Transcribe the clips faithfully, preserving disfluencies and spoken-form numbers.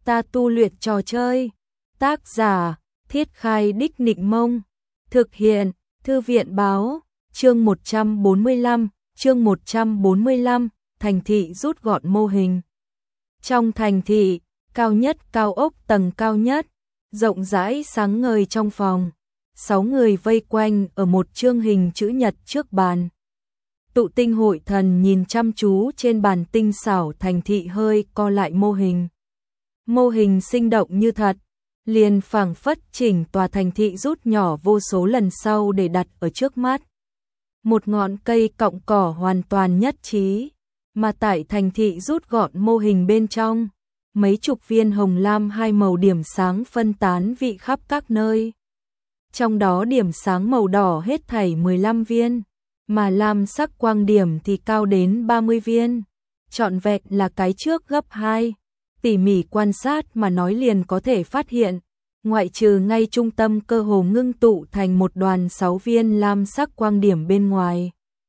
ta tu luyện trò chơi. Tác giả, Thiết Khai Đích Nịnh Mông. Thực hiện, Thư viện Báo. Chương một trăm bốn mươi lăm, chương một trăm bốn mươi lăm, thành thị rút gọn mô hình. Trong thành thị, cao nhất cao ốc tầng cao nhất, rộng rãi sáng ngời trong phòng. Sáu người vây quanh ở một chương hình chữ nhật trước bàn. Tụ tinh hội thần nhìn chăm chú trên bàn tinh xảo thành thị hơi co lại mô hình. Mô hình sinh động như thật, liền phảng phất chỉnh tòa thành thị rút nhỏ vô số lần sau để đặt ở trước mắt. Một ngọn cây cọng cỏ hoàn toàn nhất trí, mà tại thành thị rút gọn mô hình bên trong, mấy chục viên hồng lam hai màu điểm sáng phân tán vị khắp các nơi. Trong đó điểm sáng màu đỏ hết thảy mười lăm viên, mà lam sắc quang điểm thì cao đến ba mươi viên, trọn vẹn là cái trước gấp hai. Tỉ mỉ quan sát mà nói liền có thể phát hiện, ngoại trừ ngay trung tâm cơ hồ ngưng tụ thành một đoàn sáu viên lam sắc quang điểm bên ngoài.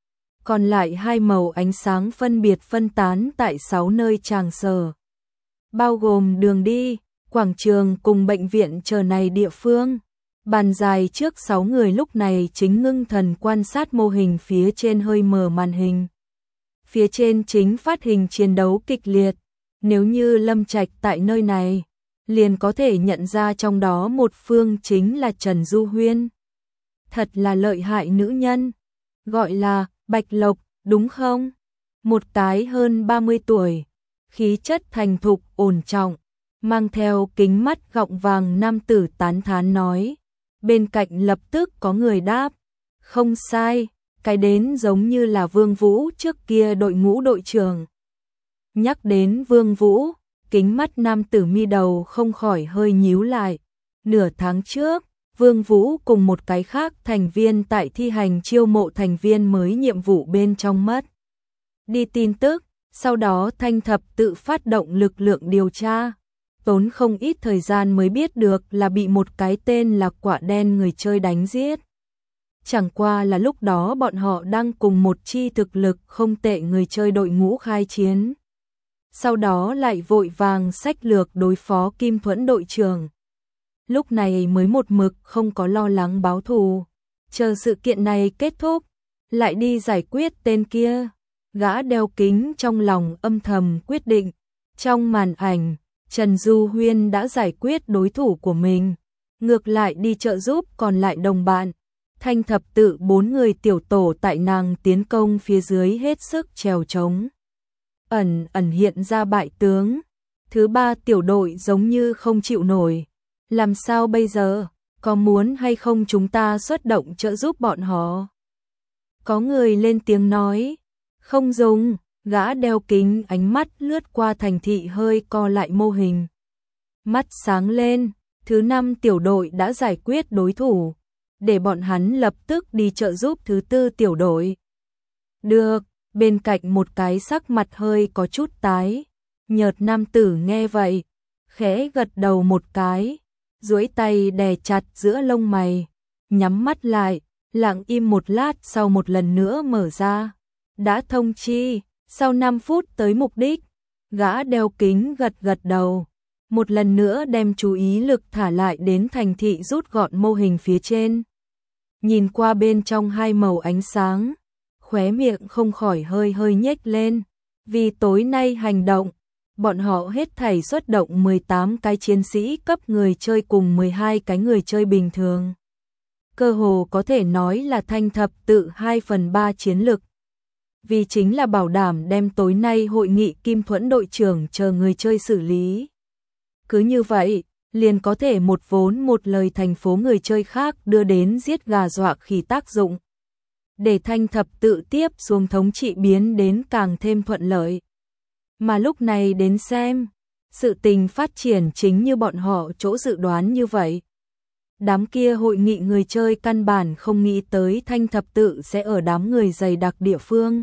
Còn lại hai màu ánh sáng phân biệt phân tán tại sáu nơi tràng sở, bao gồm đường đi, quảng trường cùng bệnh viện chờ này địa phương. Bàn dài trước sáu người lúc này chính ngưng thần quan sát mô hình phía trên hơi mờ màn hình. Phía trên chính phát hình chiến đấu kịch liệt. Nếu như Lâm Trạch tại nơi này, liền có thể nhận ra trong đó một phương chính là Trần Du Huyên. Thật là lợi hại nữ nhân, gọi là Bạch Lộc, đúng không? Một cái hơn ba mươi tuổi, khí chất thành thục ổn trọng, mang theo kính mắt gọng vàng nam tử tán thán nói. Bên cạnh lập tức có người đáp, không sai, cái đến giống như là Vương Vũ trước kia đội ngũ đội trưởng. Nhắc đến Vương Vũ, kính mắt nam tử mi đầu không khỏi hơi nhíu lại. Nửa tháng trước, Vương Vũ cùng một cái khác thành viên tại thi hành chiêu mộ thành viên mới nhiệm vụ bên trong mất đi tin tức, sau đó Thanh Thập tự phát động lực lượng điều tra. Tốn không ít thời gian mới biết được là bị một cái tên là Quả Đen người chơi đánh giết. Chẳng qua là lúc đó bọn họ đang cùng một chi thực lực không tệ người chơi đội ngũ khai chiến. Sau đó lại vội vàng sách lược đối phó Kim Thuẫn đội trưởng. Lúc này mới một mực không có lo lắng báo thù. Chờ sự kiện này kết thúc, lại đi giải quyết tên kia. Gã đeo kính trong lòng âm thầm quyết định. Trong màn ảnh, Trần Du Huyên đã giải quyết đối thủ của mình. Ngược lại đi trợ giúp còn lại đồng bạn. Thanh Thập tự bốn người tiểu tổ tại nàng tiến công phía dưới hết sức trèo trống. Ẩn ẩn hiện ra bại tướng. Thứ ba tiểu đội giống như không chịu nổi. Làm sao bây giờ? Có muốn hay không chúng ta xuất động trợ giúp bọn họ? Có người lên tiếng nói. Không dùng. Gã đeo kính ánh mắt lướt qua thành thị hơi co lại mô hình. Mắt sáng lên. Thứ năm tiểu đội đã giải quyết đối thủ. Để bọn hắn lập tức đi trợ giúp thứ tư tiểu đội. Được. Bên cạnh một cái sắc mặt hơi có chút tái, nhợt nam tử nghe vậy, khẽ gật đầu một cái, duỗi tay đè chặt giữa lông mày, nhắm mắt lại, lặng im một lát sau một lần nữa mở ra. Đã thông chi, sau năm phút tới mục đích, gã đeo kính gật gật đầu, một lần nữa đem chú ý lực thả lại đến thành thị rút gọn mô hình phía trên. Nhìn qua bên trong hai màu ánh sáng, khóe miệng không khỏi hơi hơi nhếch lên, vì tối nay hành động, bọn họ hết thảy xuất động mười tám cái chiến sĩ cấp người chơi cùng mười hai cái người chơi bình thường. Cơ hồ có thể nói là Thanh Thập tự hai phần ba chiến lực. Vì chính là bảo đảm đem tối nay hội nghị Kim Thuẫn đội trưởng chờ người chơi xử lý. Cứ như vậy, liền có thể một vốn một lời thành phố người chơi khác đưa đến giết gà dọa khỉ tác dụng. Để Thanh Thập tự tiếp xuống thống trị biến đến càng thêm thuận lợi. Mà lúc này đến xem, sự tình phát triển chính như bọn họ chỗ dự đoán như vậy. Đám kia hội nghị người chơi căn bản không nghĩ tới Thanh Thập tự sẽ ở đám người dày đặc địa phương.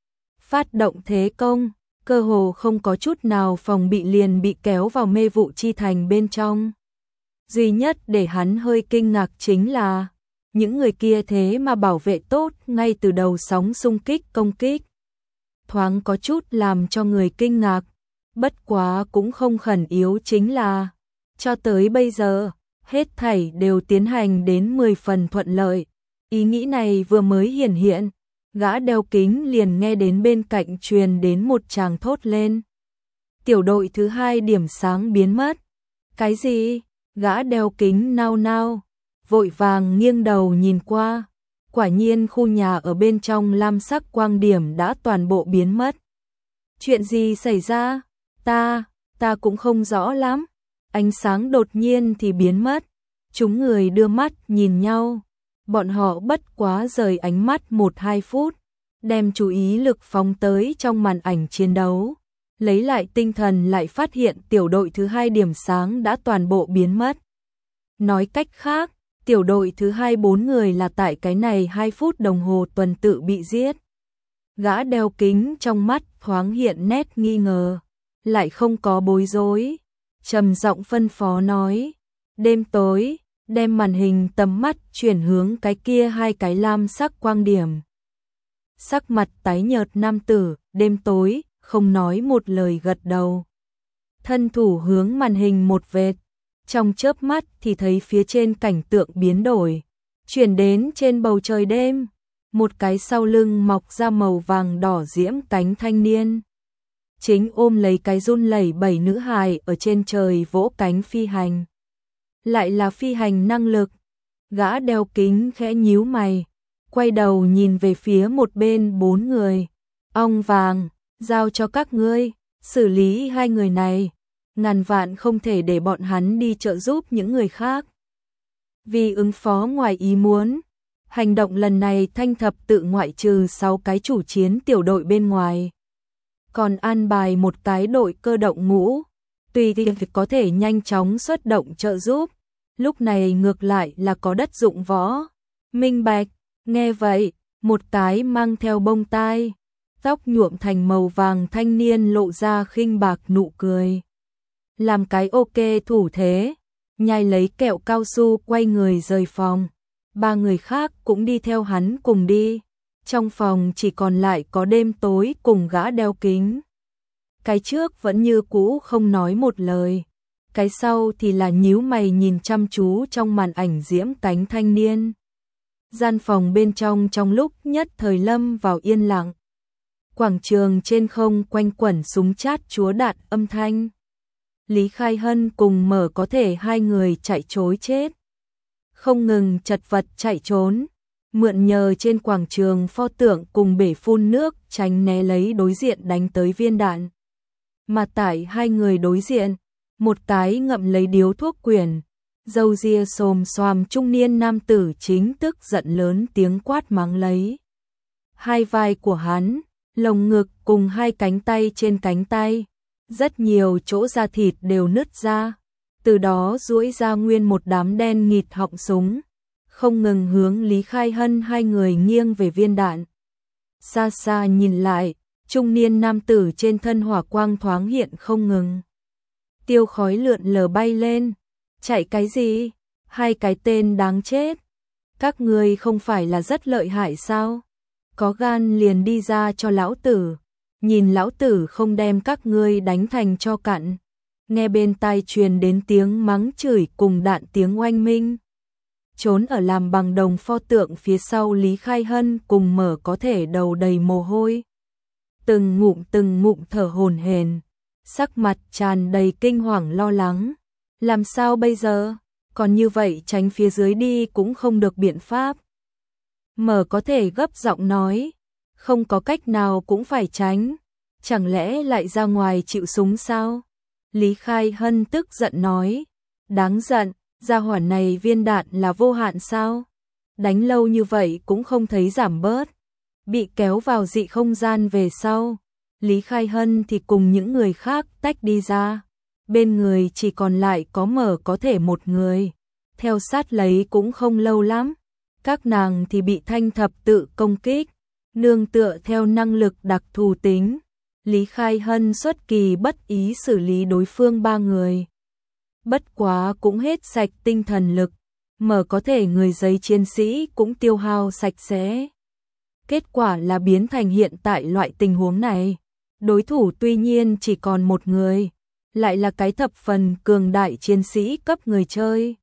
Phát động thế công, cơ hồ không có chút nào phòng bị liền bị kéo vào mê vụ chi thành bên trong. Duy nhất để hắn hơi kinh ngạc chính là những người kia thế mà bảo vệ tốt ngay từ đầu sóng xung kích công kích. Thoáng có chút làm cho người kinh ngạc, Bất quá cũng không khẩn yếu chính là, cho tới bây giờ, hết thảy đều tiến hành đến mười phần thuận lợi. Ý nghĩ này vừa mới hiển hiện, gã đeo kính liền nghe đến bên cạnh truyền đến một tràng thốt lên. Tiểu đội thứ hai điểm sáng biến mất. Cái gì? Gã đeo kính nao nao, vội vàng nghiêng đầu nhìn qua. Quả nhiên khu nhà ở bên trong lam sắc quang điểm đã toàn bộ biến mất. Chuyện gì xảy ra? Ta, ta cũng không rõ lắm. Ánh sáng đột nhiên thì biến mất. Chúng người đưa mắt nhìn nhau. Bọn họ bất quá rời ánh mắt một hai phút, đem chú ý lực phóng tới trong màn ảnh chiến đấu. Lấy lại tinh thần lại phát hiện tiểu đội thứ hai điểm sáng đã toàn bộ biến mất. Nói cách khác, tiểu đội thứ hai bốn người là tại cái này hai phút đồng hồ tuần tự bị giết. Gã đeo kính trong mắt thoáng hiện nét nghi ngờ, lại không có bối rối. Trầm giọng phân phó nói, đêm tối, đem màn hình tầm mắt chuyển hướng cái kia hai cái lam sắc quang điểm. Sắc mặt tái nhợt nam tử, đêm tối, không nói một lời gật đầu. Thân thủ hướng màn hình một vệt, trong chớp mắt thì thấy phía trên cảnh tượng biến đổi, chuyển đến trên bầu trời đêm, một cái sau lưng mọc ra màu vàng đỏ diễm cánh thanh niên. Chính ôm lấy cái run lẩy bẩy nữ hài ở trên trời vỗ cánh phi hành. Lại là phi hành năng lực. Gã đeo kính khẽ nhíu mày, quay đầu nhìn về phía một bên bốn người. Ong vàng, giao cho các ngươi, xử lý hai người này. Ngàn vạn không thể để bọn hắn đi trợ giúp những người khác. Vì ứng phó ngoài ý muốn, hành động lần này Thanh Thập tự ngoại trừ sáu cái chủ chiến tiểu đội bên ngoài. Còn an bài một cái đội cơ động ngũ, tùy thì có thể nhanh chóng xuất động trợ giúp. Lúc này ngược lại là có đất dụng võ. Minh bạch, nghe vậy, một cái mang theo bông tai, tóc nhuộm thành màu vàng thanh niên lộ ra khinh bạc nụ cười. Làm cái ok thủ thế, nhai lấy kẹo cao su quay người rời phòng. Ba người khác cũng đi theo hắn cùng đi. Trong phòng chỉ còn lại có đêm tối cùng gã đeo kính. Cái trước vẫn như cũ không nói một lời. Cái sau thì là nhíu mày nhìn chăm chú trong màn ảnh diễm cánh thanh niên. Gian phòng bên trong trong lúc nhất thời lâm vào yên lặng. Quảng trường trên không quanh quẩn súng chát chúa đạn âm thanh. Lý Khai Hân cùng Mở có thể hai người chạy trối chết. Không ngừng chật vật chạy trốn. Mượn nhờ trên quảng trường pho tượng cùng bể phun nước tránh né lấy đối diện đánh tới viên đạn. Mà tại hai người đối diện, một cái ngậm lấy điếu thuốc quyển, râu ria xồm xoàm trung niên nam tử chính tức giận lớn tiếng quát mắng lấy. Hai vai của hắn, lồng ngực cùng hai cánh tay trên cánh tay, rất nhiều chỗ da thịt đều nứt ra, từ đó duỗi ra nguyên một đám đen nghịt họng súng, không ngừng hướng Lý Khai Hân hai người nghiêng về viên đạn. Xa xa nhìn lại, trung niên nam tử trên thân hỏa quang thoáng hiện không ngừng. Tiêu khói lượn lờ bay lên. Chạy cái gì? Hai cái tên đáng chết. Các ngươi không phải là rất lợi hại sao? Có gan liền đi ra cho lão tử. Nhìn lão tử không đem các ngươi đánh thành cho cặn. Nghe bên tai truyền đến tiếng mắng chửi cùng đạn tiếng oanh minh. Trốn ở làm bằng đồng pho tượng phía sau Lý Khai Hân cùng Mở có thể đầu đầy mồ hôi. Từng ngụm từng ngụm thở hổn hển, sắc mặt tràn đầy kinh hoàng lo lắng. Làm sao bây giờ? Còn như vậy tránh phía dưới đi cũng không được biện pháp. Mở có thể gấp giọng nói, không có cách nào cũng phải tránh. Chẳng lẽ lại ra ngoài chịu súng sao? Lý Khai Hân tức giận nói, đáng giận, gia hỏa này viên đạn là vô hạn sao? Đánh lâu như vậy cũng không thấy giảm bớt. Bị kéo vào dị không gian về sau, Lý Khai Hân thì cùng những người khác tách đi ra. Bên người chỉ còn lại có Mở có thể một người. Theo sát lấy cũng không lâu lắm. Các nàng thì bị Thanh Thập tự công kích. Nương tựa theo năng lực đặc thù tính. Lý Khai Hân xuất kỳ bất ý xử lý đối phương ba người. Bất quá cũng hết sạch tinh thần lực. Mở có thể người giấy chiến sĩ cũng tiêu hao sạch sẽ. Kết quả là biến thành hiện tại loại tình huống này. Đối thủ tuy nhiên chỉ còn một người, lại là cái thập phần cường đại chiến sĩ cấp người chơi.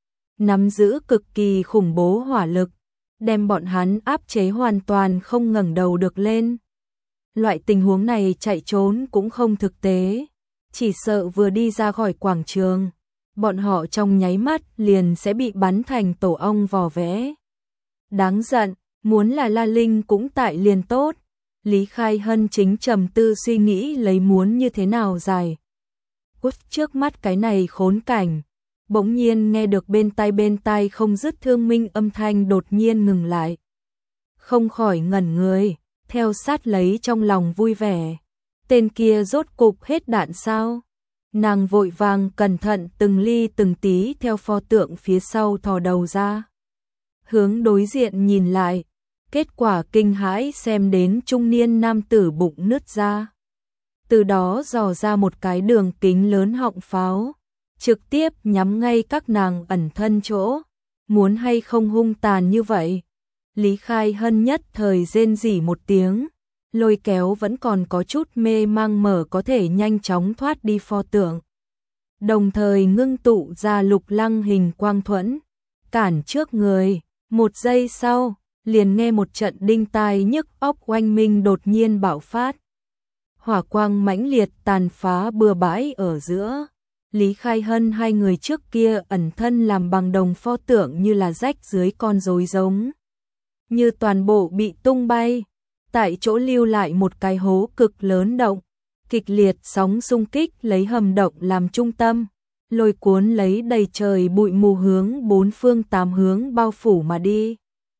Nắm giữ cực kỳ khủng bố hỏa lực, đem bọn hắn áp chế hoàn toàn không ngẩng đầu được lên. Loại tình huống này chạy trốn cũng không thực tế, chỉ sợ vừa đi ra khỏi quảng trường, bọn họ trong nháy mắt liền sẽ bị bắn thành tổ ong vò vẽ. Đáng giận, muốn là La Linh cũng tại liền tốt. Lý Khai Hân chính trầm tư suy nghĩ lấy muốn như thế nào dài. Út trước mắt cái này khốn cảnh, bỗng nhiên nghe được bên tai bên tai không dứt thương minh âm thanh đột nhiên ngừng lại. Không khỏi ngẩn người, theo sát lấy trong lòng vui vẻ. Tên kia rốt cục hết đạn sao? Nàng vội vàng cẩn thận từng ly từng tí theo pho tượng phía sau thò đầu ra. Hướng đối diện nhìn lại, kết quả kinh hãi xem đến trung niên nam tử bụng nứt ra. Từ đó dò ra một cái đường kính lớn họng pháo, trực tiếp nhắm ngay các nàng ẩn thân chỗ. Muốn hay không hung tàn như vậy? Lý Khai Hân nhất thời rên rỉ một tiếng, lôi kéo vẫn còn có chút mê mang mở có thể nhanh chóng thoát đi pho tượng. Đồng thời ngưng tụ ra lục lăng hình quang thuẫn, cản trước người. Một giây sau, liền nghe một trận đinh tai nhức óc oanh minh đột nhiên bạo phát. Hỏa quang mãnh liệt tàn phá bừa bãi ở giữa. Lý Khai Hân hai người trước kia ẩn thân làm bằng đồng pho tượng như là rách dưới con rối giống. Như toàn bộ bị tung bay, tại chỗ lưu lại một cái hố cực lớn động, kịch liệt sóng xung kích lấy hầm động làm trung tâm, lôi cuốn lấy đầy trời bụi mù hướng bốn phương tám hướng bao phủ mà đi.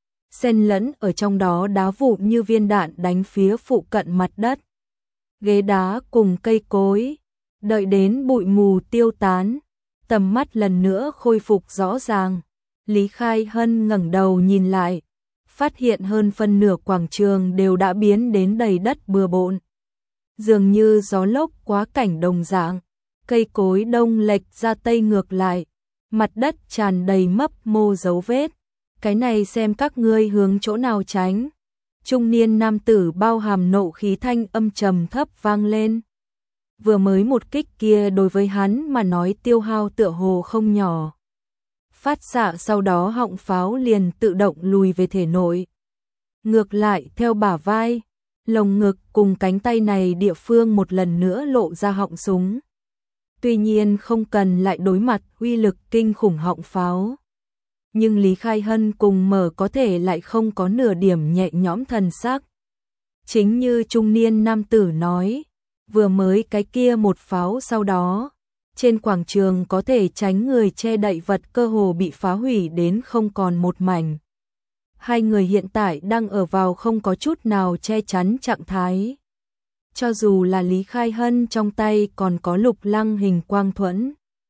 Xen lẫn ở trong đó đá vụn như viên đạn đánh phía phụ cận mặt đất. Ghế đá cùng cây cối, đợi đến bụi mù tiêu tán, tầm mắt lần nữa khôi phục rõ ràng. Lý Khai Hân ngẩng đầu nhìn lại, phát hiện hơn phân nửa quảng trường đều đã biến đến đầy đất bừa bộn. Dường như gió lốc quá cảnh đồng dạng, cây cối đông lệch ra tây ngược lại, mặt đất tràn đầy mấp mô dấu vết. Cái này xem các ngươi hướng chỗ nào tránh. Trung niên nam tử bao hàm nộ khí thanh âm trầm thấp vang lên. Vừa mới một kích kia đối với hắn mà nói tiêu hao tựa hồ không nhỏ. Phát xạ sau đó họng pháo liền tự động lùi về thể nội. Ngược lại theo bả vai, lồng ngực cùng cánh tay này địa phương một lần nữa lộ ra họng súng. Tuy nhiên không cần lại đối mặt uy lực kinh khủng họng pháo. Nhưng Lý Khai Hân cùng mở có thể lại không có nửa điểm nhẹ nhõm thần sắc. Chính như trung niên nam tử nói, vừa mới cái kia một pháo sau đó, trên quảng trường có thể tránh người che đậy vật cơ hồ bị phá hủy đến không còn một mảnh. Hai người hiện tại đang ở vào không có chút nào che chắn trạng thái. Cho dù là Lý Khai Hân trong tay còn có lục lăng hình quang thuẫn,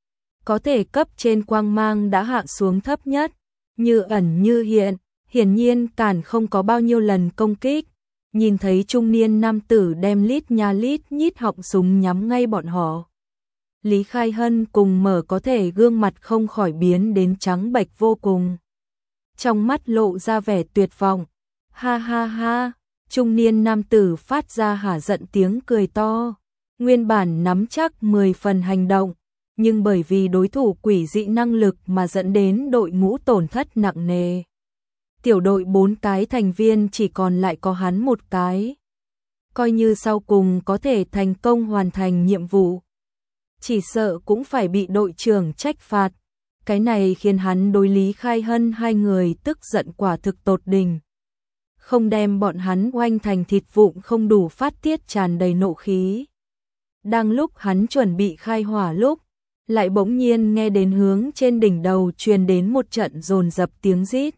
có thể cấp trên quang mang đã hạ xuống thấp nhất, như ẩn như hiện, hiển nhiên cản không có bao nhiêu lần công kích. Nhìn thấy trung niên nam tử đem lít nha lít nhít họng súng nhắm ngay bọn họ. Lý Khai Hân cùng mở có thể gương mặt không khỏi biến đến trắng bệch vô cùng. Trong mắt lộ ra vẻ tuyệt vọng. Ha ha ha, trung niên nam tử phát ra hả giận tiếng cười to. Nguyên bản nắm chắc mười phần hành động, nhưng bởi vì đối thủ quỷ dị năng lực mà dẫn đến đội ngũ tổn thất nặng nề. Tiểu đội bốn cái thành viên chỉ còn lại có hắn một cái. Coi như sau cùng có thể thành công hoàn thành nhiệm vụ, chỉ sợ cũng phải bị đội trưởng trách phạt. Cái này khiến hắn đối Lý Khai Hân hai người tức giận quả thực tột đỉnh. Không đem bọn hắn oanh thành thịt vụn không đủ phát tiết tràn đầy nộ khí. Đang lúc hắn chuẩn bị khai hỏa lúc, lại bỗng nhiên nghe đến hướng trên đỉnh đầu truyền đến một trận dồn dập tiếng rít.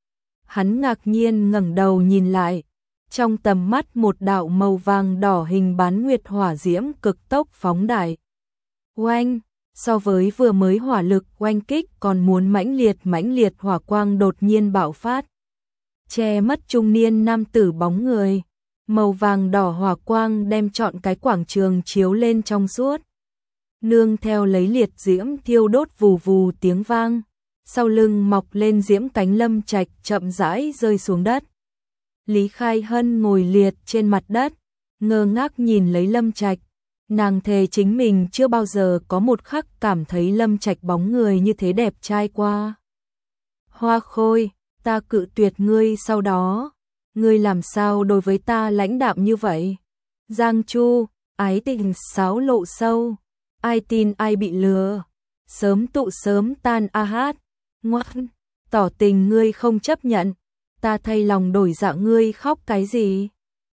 Hắn ngạc nhiên ngẩng đầu nhìn lại, trong tầm mắt một đạo màu vàng đỏ hình bán nguyệt hỏa diễm cực tốc phóng đại. Oanh, so với vừa mới hỏa lực oanh kích còn muốn mãnh liệt mãnh liệt hỏa quang đột nhiên bạo phát. Che mất trung niên nam tử bóng người, màu vàng đỏ hỏa quang đem trọn cái quảng trường chiếu lên trong suốt. Nương theo lấy liệt diễm thiêu đốt vù vù tiếng vang, sau lưng mọc lên diễm cánh lâm trạch chậm rãi rơi xuống đất. Lý Khai Hân ngồi liệt trên mặt đất, ngơ ngác nhìn lấy Lâm Trạch. Nàng thề chính mình chưa bao giờ có một khắc cảm thấy Lâm Trạch bóng người như thế đẹp trai qua. Hoa Khôi, ta cự tuyệt ngươi sau đó, ngươi làm sao đối với ta lãnh đạm như vậy? Giang Chu, ái tình sáo lộ sâu, ai tin ai bị lừa, sớm tụ sớm tan a hát, ngoan, tỏ tình ngươi không chấp nhận, ta thay lòng đổi dạ ngươi khóc cái gì?